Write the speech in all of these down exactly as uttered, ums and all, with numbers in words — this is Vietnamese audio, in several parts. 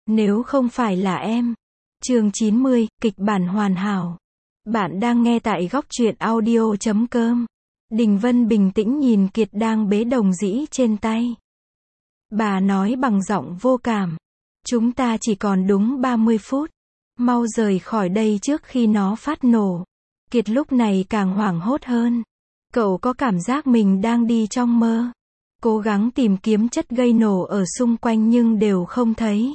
Nếu không phải là em. Chương chín mươi, kịch bản hoàn hảo. Bạn đang nghe tại góc truyện audio chấm com. Đình Vân bình tĩnh nhìn Kiệt đang bế đồng dĩ trên tay. Bà nói bằng giọng vô cảm. Chúng ta chỉ còn đúng ba mươi phút. Mau rời khỏi đây trước khi nó phát nổ. Kiệt lúc này càng hoảng hốt hơn. Cậu có cảm giác mình đang đi trong mơ. Cố gắng tìm kiếm chất gây nổ ở xung quanh nhưng đều không thấy.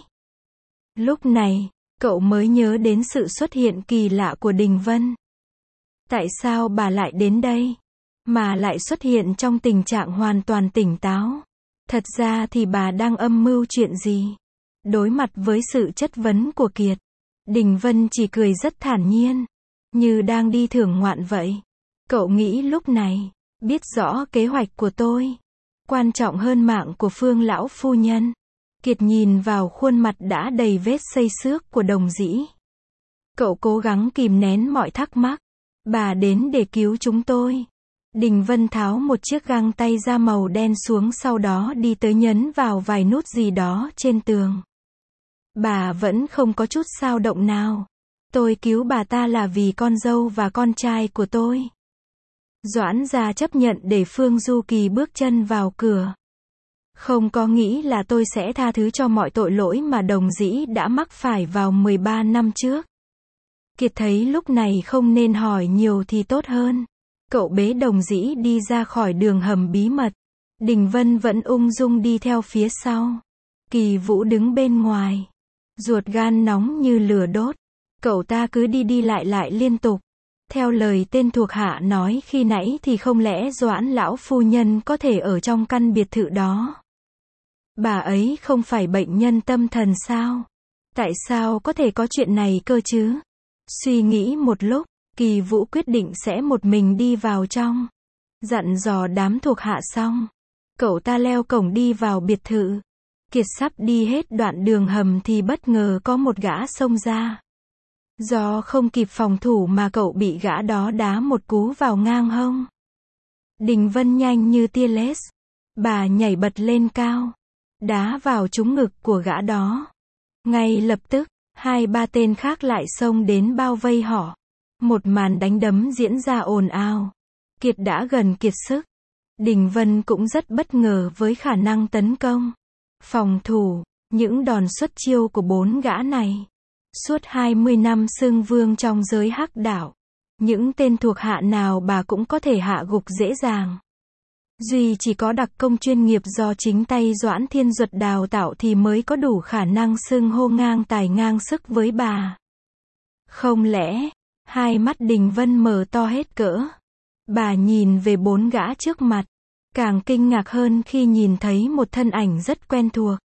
Lúc này, cậu mới nhớ đến sự xuất hiện kỳ lạ của Đình Vân. Tại sao bà lại đến đây? Mà lại xuất hiện trong tình trạng hoàn toàn tỉnh táo. Thật ra thì bà đang âm mưu chuyện gì? Đối mặt với sự chất vấn của Kiệt, Đình Vân chỉ cười rất thản nhiên, như đang đi thưởng ngoạn vậy. Cậu nghĩ lúc này, biết rõ kế hoạch của tôi, quan trọng hơn mạng của Phương lão phu nhân. Kiệt nhìn vào khuôn mặt đã đầy vết xây xước của đồng dĩ. Cậu cố gắng kìm nén mọi thắc mắc. Bà đến để cứu chúng tôi. Đình Vân tháo một chiếc găng tay da màu đen xuống, sau đó đi tới nhấn vào vài nút gì đó trên tường. Bà vẫn không có chút dao động nào. Tôi cứu bà ta là vì con dâu và con trai của tôi. Doãn gia chấp nhận để Phương Du Kỳ bước chân vào cửa. Không có nghĩ là tôi sẽ tha thứ cho mọi tội lỗi mà đồng dĩ đã mắc phải vào mười ba năm trước. Kiệt thấy lúc này không nên hỏi nhiều thì tốt hơn. Cậu bế đồng dĩ đi ra khỏi đường hầm bí mật. Đình Vân vẫn ung dung đi theo phía sau. Kỳ Vũ đứng bên ngoài. Ruột gan nóng như lửa đốt. Cậu ta cứ đi đi lại lại liên tục. Theo lời tên thuộc hạ nói khi nãy thì không lẽ Doãn lão phu nhân có thể ở trong căn biệt thự đó? Bà ấy không phải bệnh nhân tâm thần sao? Tại sao có thể có chuyện này cơ chứ? Suy nghĩ một lúc, Kỳ Vũ quyết định sẽ một mình đi vào trong. Dặn dò đám thuộc hạ xong, cậu ta leo cổng đi vào biệt thự. Kiệt sắp đi hết đoạn đường hầm thì bất ngờ có một gã xông ra. Do không kịp phòng thủ mà cậu bị gã đó đá một cú vào ngang hông. Đình Vân nhanh như tia laser. Bà nhảy bật lên cao, đá vào trúng ngực của gã đó. Ngay lập tức, hai ba tên khác lại xông đến bao vây họ. Một màn đánh đấm diễn ra ồn ào. Kiệt đã gần kiệt sức. Đình Vân cũng rất bất ngờ với khả năng tấn công, phòng thủ, những đòn xuất chiêu của bốn gã này. Suốt hai mươi năm xưng vương trong giới hắc đạo, những tên thuộc hạ nào bà cũng có thể hạ gục dễ dàng. Duy chỉ có đặc công chuyên nghiệp do chính tay Doãn Thiên Duật đào tạo thì mới có đủ khả năng xưng hô ngang tài ngang sức với bà. Không lẽ, hai mắt Đình Vân mở to hết cỡ. Bà nhìn về bốn gã trước mặt, càng kinh ngạc hơn khi nhìn thấy một thân ảnh rất quen thuộc.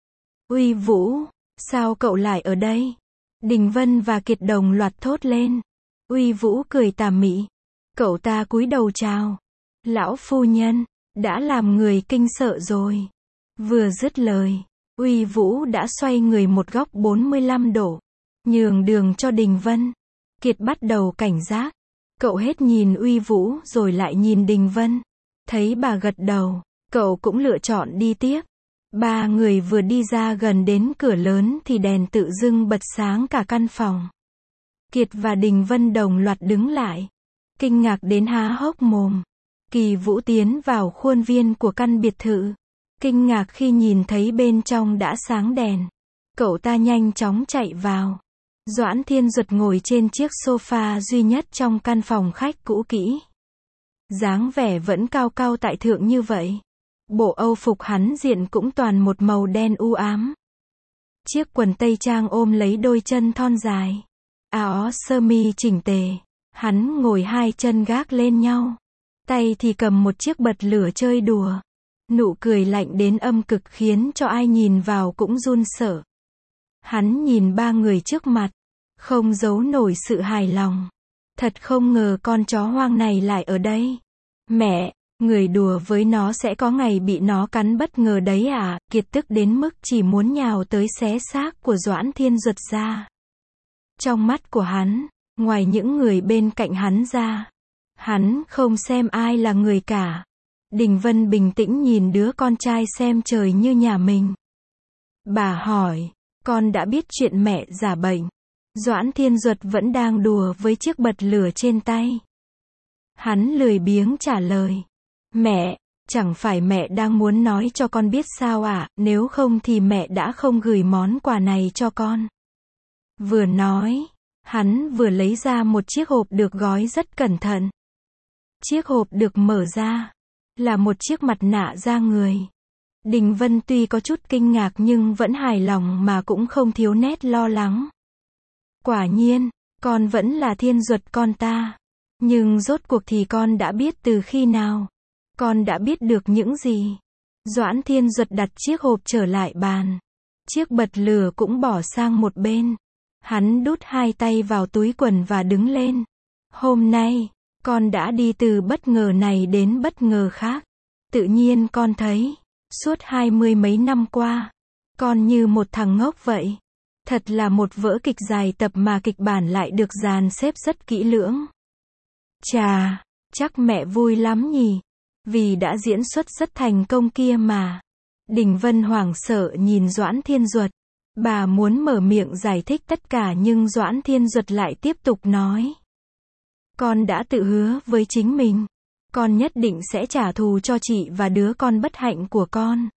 Uy Vũ, sao cậu lại ở đây? Đình Vân và Kiệt đồng loạt thốt lên. Uy Vũ cười tà mị. Cậu ta cúi đầu chào. Lão phu nhân, đã làm người kinh sợ rồi. Vừa dứt lời, Uy Vũ đã xoay người một góc bốn mươi lăm độ, nhường đường cho Đình Vân. Kiệt bắt đầu cảnh giác. Cậu hết nhìn Uy Vũ rồi lại nhìn Đình Vân. Thấy bà gật đầu, cậu cũng lựa chọn đi tiếp. Ba người vừa đi ra gần đến cửa lớn thì đèn tự dưng bật sáng cả căn phòng. Kiệt và Đình Vân đồng loạt đứng lại, kinh ngạc đến há hốc mồm. Kỳ Vũ tiến vào khuôn viên của căn biệt thự, kinh ngạc khi nhìn thấy bên trong đã sáng đèn. Cậu ta nhanh chóng chạy vào. Doãn Thiên Duật ngồi trên chiếc sofa duy nhất trong căn phòng khách cũ kỹ. Dáng vẻ vẫn cao cao tại thượng như vậy. Bộ âu phục hắn diện cũng toàn một màu đen u ám. Chiếc quần tây trang ôm lấy đôi chân thon dài. Áo sơ mi chỉnh tề. Hắn ngồi hai chân gác lên nhau. Tay thì cầm một chiếc bật lửa chơi đùa. Nụ cười lạnh đến âm cực khiến cho ai nhìn vào cũng run sợ. Hắn nhìn ba người trước mặt, không giấu nổi sự hài lòng. Thật không ngờ con chó hoang này lại ở đây. Mẹ, người đùa với nó sẽ có ngày bị nó cắn bất ngờ đấy à? Kiệt tức đến mức chỉ muốn nhào tới xé xác của Doãn Thiên Duật ra. Trong mắt của hắn, ngoài những người bên cạnh hắn ra, hắn không xem ai là người cả. Đình Vân bình tĩnh nhìn đứa con trai xem trời như nhà mình. Bà hỏi, con đã biết chuyện mẹ giả bệnh. Doãn Thiên Duật vẫn đang đùa với chiếc bật lửa trên tay. Hắn lười biếng trả lời. Mẹ, chẳng phải mẹ đang muốn nói cho con biết sao à, nếu không thì mẹ đã không gửi món quà này cho con. Vừa nói, hắn vừa lấy ra một chiếc hộp được gói rất cẩn thận. Chiếc hộp được mở ra, là một chiếc mặt nạ da người. Đình Vân tuy có chút kinh ngạc nhưng vẫn hài lòng mà cũng không thiếu nét lo lắng. Quả nhiên, con vẫn là Thiên Duật con ta. Nhưng rốt cuộc thì con đã biết từ khi nào? Con đã biết được những gì? Doãn Thiên Duật đặt chiếc hộp trở lại bàn. Chiếc bật lửa cũng bỏ sang một bên. Hắn đút hai tay vào túi quần và đứng lên. Hôm nay, con đã đi từ bất ngờ này đến bất ngờ khác. Tự nhiên con thấy, suốt hai mươi mấy năm qua, con như một thằng ngốc vậy. Thật là một vở kịch dài tập mà kịch bản lại được dàn xếp rất kỹ lưỡng. Chà, chắc mẹ vui lắm nhỉ, vì đã diễn xuất rất thành công kia mà. Đình Vân hoảng sợ nhìn Doãn Thiên Duật. Bà muốn mở miệng giải thích tất cả nhưng Doãn Thiên Duật lại tiếp tục nói. Con đã tự hứa với chính mình. Con nhất định sẽ trả thù cho chị và đứa con bất hạnh của con.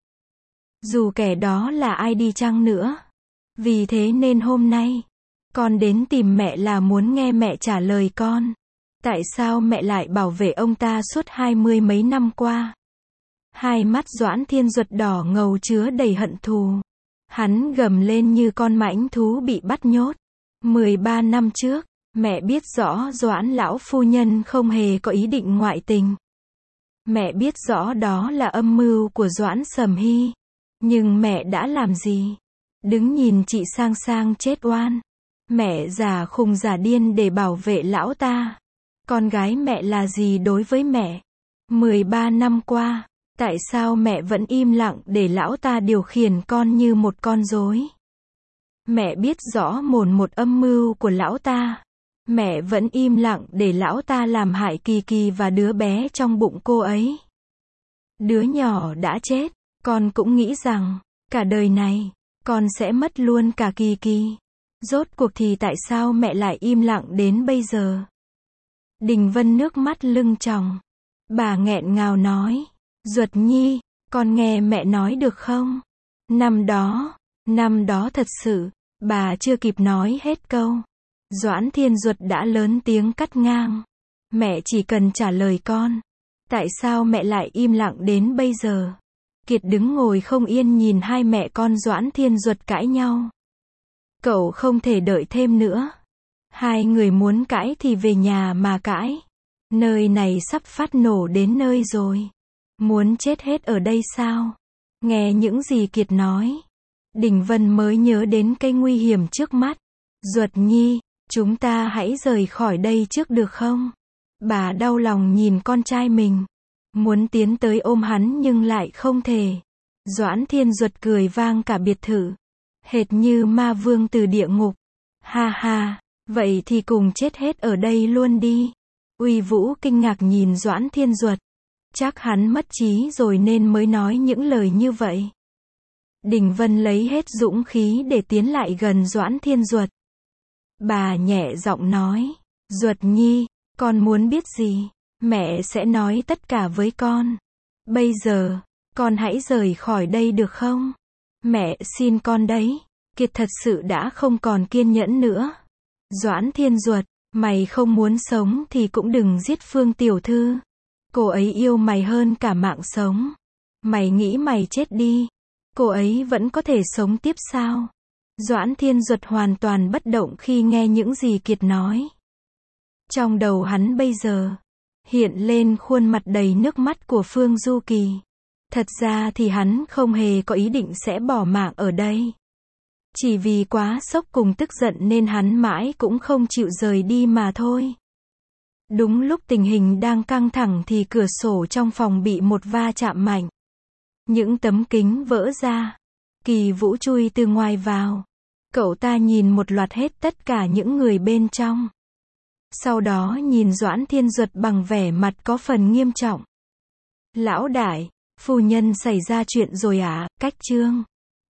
Dù kẻ đó là ai đi chăng nữa. Vì thế nên hôm nay, con đến tìm mẹ là muốn nghe mẹ trả lời con. Tại sao mẹ lại bảo vệ ông ta suốt hai mươi mấy năm qua? Hai mắt Doãn Thiên Duật đỏ ngầu chứa đầy hận thù. Hắn gầm lên như con mãnh thú bị bắt nhốt. mười ba năm trước, mẹ biết rõ Doãn lão phu nhân không hề có ý định ngoại tình. Mẹ biết rõ đó là âm mưu của Doãn Sầm Hy. Nhưng mẹ đã làm gì? Đứng nhìn chị sang sang chết oan. Mẹ giả khùng giả điên để bảo vệ lão ta. Con gái mẹ là gì đối với mẹ? mười ba năm qua, tại sao mẹ vẫn im lặng để lão ta điều khiển con như một con rối? Mẹ biết rõ mồn một âm mưu của lão ta. Mẹ vẫn im lặng để lão ta làm hại Kỳ Kỳ và đứa bé trong bụng cô ấy. Đứa nhỏ đã chết, con cũng nghĩ rằng, cả đời này, con sẽ mất luôn cả Kỳ Kỳ. Rốt cuộc thì tại sao mẹ lại im lặng đến bây giờ? Đình Vân nước mắt lưng tròng. Bà nghẹn ngào nói. Duật Nhi, con nghe mẹ nói được không? Năm đó, năm đó thật sự, bà chưa kịp nói hết câu. Doãn Thiên Duật đã lớn tiếng cắt ngang. Mẹ chỉ cần trả lời con. Tại sao mẹ lại im lặng đến bây giờ? Kiệt đứng ngồi không yên nhìn hai mẹ con Doãn Thiên Duật cãi nhau. Cậu không thể đợi thêm nữa. Hai người muốn cãi thì về nhà mà cãi. Nơi này sắp phát nổ đến nơi rồi. Muốn chết hết ở đây sao? Nghe những gì Kiệt nói, Đình Vân mới nhớ đến cái nguy hiểm trước mắt. Duật Nhi, chúng ta hãy rời khỏi đây trước được không? Bà đau lòng nhìn con trai mình. Muốn tiến tới ôm hắn nhưng lại không thể. Doãn Thiên Duật cười vang cả biệt thự. Hệt như ma vương từ địa ngục. Ha ha, vậy thì cùng chết hết ở đây luôn đi. Uy Vũ kinh ngạc nhìn Doãn Thiên Duật. Chắc hắn mất trí rồi nên mới nói những lời như vậy. Đình Vân lấy hết dũng khí để tiến lại gần Doãn Thiên Duật. Bà nhẹ giọng nói. Duật Nhi, con muốn biết gì? Mẹ sẽ nói tất cả với con. Bây giờ, con hãy rời khỏi đây được không? Mẹ xin con đấy. Kiệt thật sự đã không còn kiên nhẫn nữa. Doãn Thiên Duật, mày không muốn sống thì cũng đừng giết Phương tiểu thư. Cô ấy yêu mày hơn cả mạng sống. Mày nghĩ mày chết đi, cô ấy vẫn có thể sống tiếp sao? Doãn Thiên Duật hoàn toàn bất động khi nghe những gì Kiệt nói. Trong đầu hắn bây giờ, hiện lên khuôn mặt đầy nước mắt của Phương Du Kỳ. Thật ra thì hắn không hề có ý định sẽ bỏ mạng ở đây. Chỉ vì quá sốc cùng tức giận nên hắn mãi cũng không chịu rời đi mà thôi. Đúng lúc tình hình đang căng thẳng thì cửa sổ trong phòng bị một va chạm mạnh. Những tấm kính vỡ ra. Kỳ Vũ chui từ ngoài vào. Cậu ta nhìn một loạt hết tất cả những người bên trong. Sau đó nhìn Doãn Thiên Duật bằng vẻ mặt có phần nghiêm trọng. Lão đại, phu nhân xảy ra chuyện rồi à? Cách Trương.